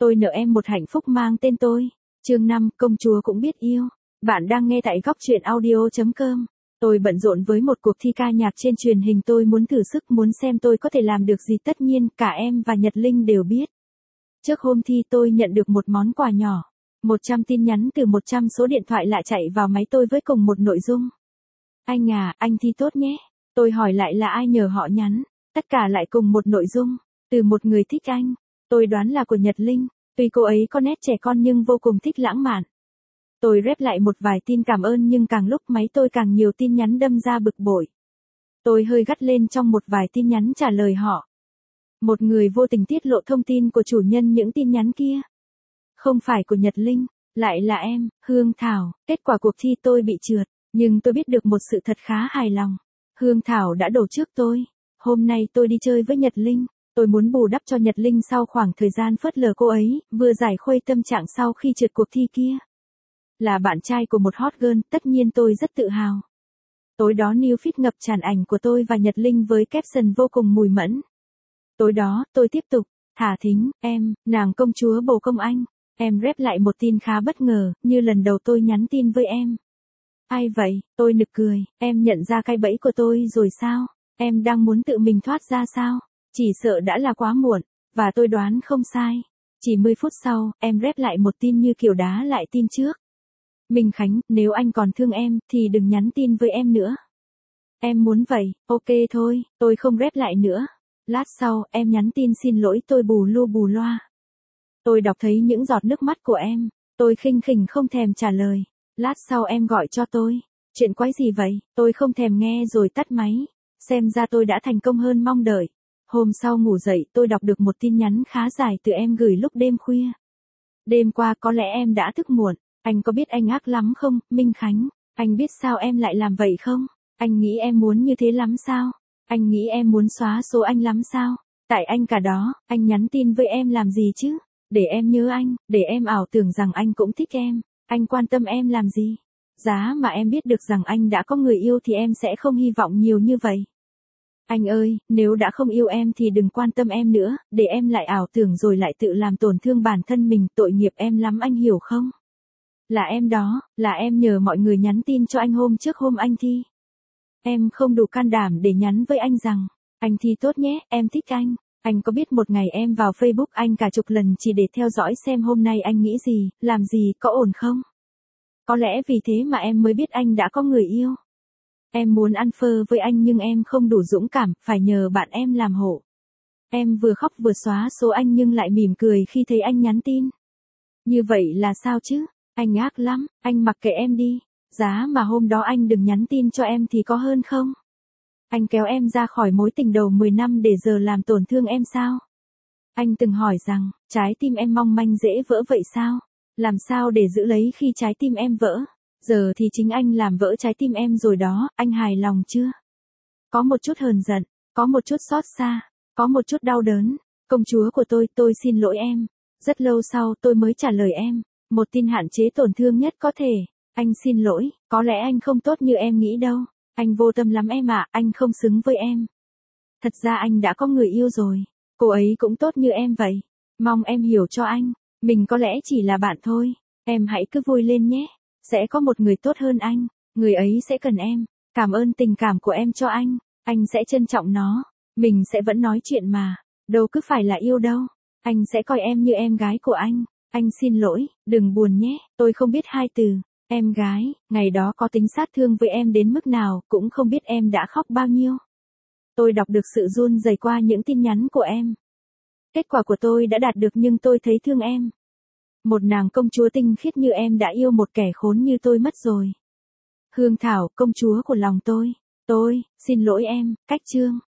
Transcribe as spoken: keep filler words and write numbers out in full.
Tôi nợ em một hạnh phúc mang tên tôi. Chương năm, công chúa cũng biết yêu. Bạn đang nghe tại góc truyện audio chấm com. Tôi bận rộn với một cuộc thi ca nhạc trên truyền hình, tôi muốn thử sức, muốn xem tôi có thể làm được gì, tất nhiên cả em và Nhật Linh đều biết. Trước hôm thi tôi nhận được một món quà nhỏ. một trăm tin nhắn từ một trăm số điện thoại lạ chạy vào máy tôi với cùng một nội dung. Anh à, anh thi tốt nhé. Tôi hỏi lại là ai nhờ họ nhắn. Tất cả lại cùng một nội dung. Từ một người thích anh. Tôi đoán là của Nhật Linh. Tuy cô ấy có nét trẻ con nhưng vô cùng thích lãng mạn. Tôi rep lại một vài tin cảm ơn, nhưng càng lúc máy tôi càng nhiều tin nhắn đâm ra bực bội. Tôi hơi gắt lên trong một vài tin nhắn trả lời họ. Một người vô tình tiết lộ thông tin của chủ nhân những tin nhắn kia. Không phải của Nhật Linh, lại là em, Hương Thảo. Kết quả cuộc thi tôi bị trượt, nhưng tôi biết được một sự thật khá hài lòng. Hương Thảo đã đổ trước tôi. Hôm nay tôi đi chơi với Nhật Linh. Tôi muốn bù đắp cho Nhật Linh sau khoảng thời gian phớt lờ cô ấy, vừa giải khuây tâm trạng sau khi trượt cuộc thi kia. Là bạn trai của một hot girl, tất nhiên tôi rất tự hào. Tối đó new feed ngập tràn ảnh của tôi và Nhật Linh với caption vô cùng mùi mẫn. Tối đó, tôi tiếp tục, thả thính, em, nàng công chúa bồ công anh. Em rep lại một tin khá bất ngờ, như lần đầu tôi nhắn tin với em. Ai vậy? Tôi nực cười, em nhận ra cái bẫy của tôi rồi sao? Em đang muốn tự mình thoát ra sao? Chỉ sợ đã là quá muộn, và tôi đoán không sai. Chỉ mười phút sau, em rep lại một tin như kiểu đá lại tin trước. Minh Khánh, nếu anh còn thương em, thì đừng nhắn tin với em nữa. Em muốn vậy, ok thôi, tôi không rep lại nữa. Lát sau, em nhắn tin xin lỗi tôi bù lu bù loa. Tôi đọc thấy những giọt nước mắt của em, tôi khinh khỉnh không thèm trả lời. Lát sau em gọi cho tôi. Chuyện quái gì vậy? Tôi không thèm nghe rồi tắt máy. Xem ra tôi đã thành công hơn mong đợi. Hôm sau ngủ dậy tôi đọc được một tin nhắn khá dài từ em gửi lúc đêm khuya. Đêm qua có lẽ em đã thức muộn. Anh có biết anh ác lắm không, Minh Khánh? Anh biết sao em lại làm vậy không? Anh nghĩ em muốn như thế lắm sao? Anh nghĩ em muốn xóa số anh lắm sao? Tại anh cả đó, anh nhắn tin với em làm gì chứ? Để em nhớ anh, để em ảo tưởng rằng anh cũng thích em. Anh quan tâm em làm gì? Giá mà em biết được rằng anh đã có người yêu thì em sẽ không hy vọng nhiều như vậy. Anh ơi, nếu đã không yêu em thì đừng quan tâm em nữa, để em lại ảo tưởng rồi lại tự làm tổn thương bản thân mình, tội nghiệp em lắm, anh hiểu không? Là em đó, là em nhờ mọi người nhắn tin cho anh hôm trước hôm anh thi. Em không đủ can đảm để nhắn với anh rằng, anh thi tốt nhé, em thích anh. Anh có biết một ngày em vào Facebook anh cả chục lần chỉ để theo dõi xem hôm nay anh nghĩ gì, làm gì, có ổn không? Có lẽ vì thế mà em mới biết anh đã có người yêu. Em muốn ăn phơ với anh nhưng em không đủ dũng cảm, phải nhờ bạn em làm hộ. Em vừa khóc vừa xóa số anh nhưng lại mỉm cười khi thấy anh nhắn tin. Như vậy là sao chứ? Anh ác lắm, anh mặc kệ em đi. Giá mà hôm đó anh đừng nhắn tin cho em thì có hơn không? Anh kéo em ra khỏi mối tình đầu mười năm để giờ làm tổn thương em sao? Anh từng hỏi rằng, trái tim em mong manh dễ vỡ vậy sao? Làm sao để giữ lấy khi trái tim em vỡ? Giờ thì chính anh làm vỡ trái tim em rồi đó, anh hài lòng chưa? Có một chút hờn giận, có một chút xót xa, có một chút đau đớn. Công chúa của tôi, tôi xin lỗi em. Rất lâu sau tôi mới trả lời em. Một tin hạn chế tổn thương nhất có thể. Anh xin lỗi, có lẽ anh không tốt như em nghĩ đâu. Anh vô tâm lắm em ạ, anh không xứng với em. Thật ra anh đã có người yêu rồi. Cô ấy cũng tốt như em vậy. Mong em hiểu cho anh. Mình có lẽ chỉ là bạn thôi. Em hãy cứ vui lên nhé. Sẽ có một người tốt hơn anh. Người ấy sẽ cần em. Cảm ơn tình cảm của em cho anh. Anh sẽ trân trọng nó. Mình sẽ vẫn nói chuyện mà. Đâu cứ phải là yêu đâu. Anh sẽ coi em như em gái của anh. Anh xin lỗi, đừng buồn nhé. Tôi không biết hai từ. Em gái, ngày đó có tính sát thương với em đến mức nào, cũng không biết em đã khóc bao nhiêu. Tôi đọc được sự run rẩy qua những tin nhắn của em. Kết quả của tôi đã đạt được nhưng tôi thấy thương em. Một nàng công chúa tinh khiết như em đã yêu một kẻ khốn như tôi mất rồi. Hương Thảo, công chúa của lòng tôi. Tôi, xin lỗi em, cách chương.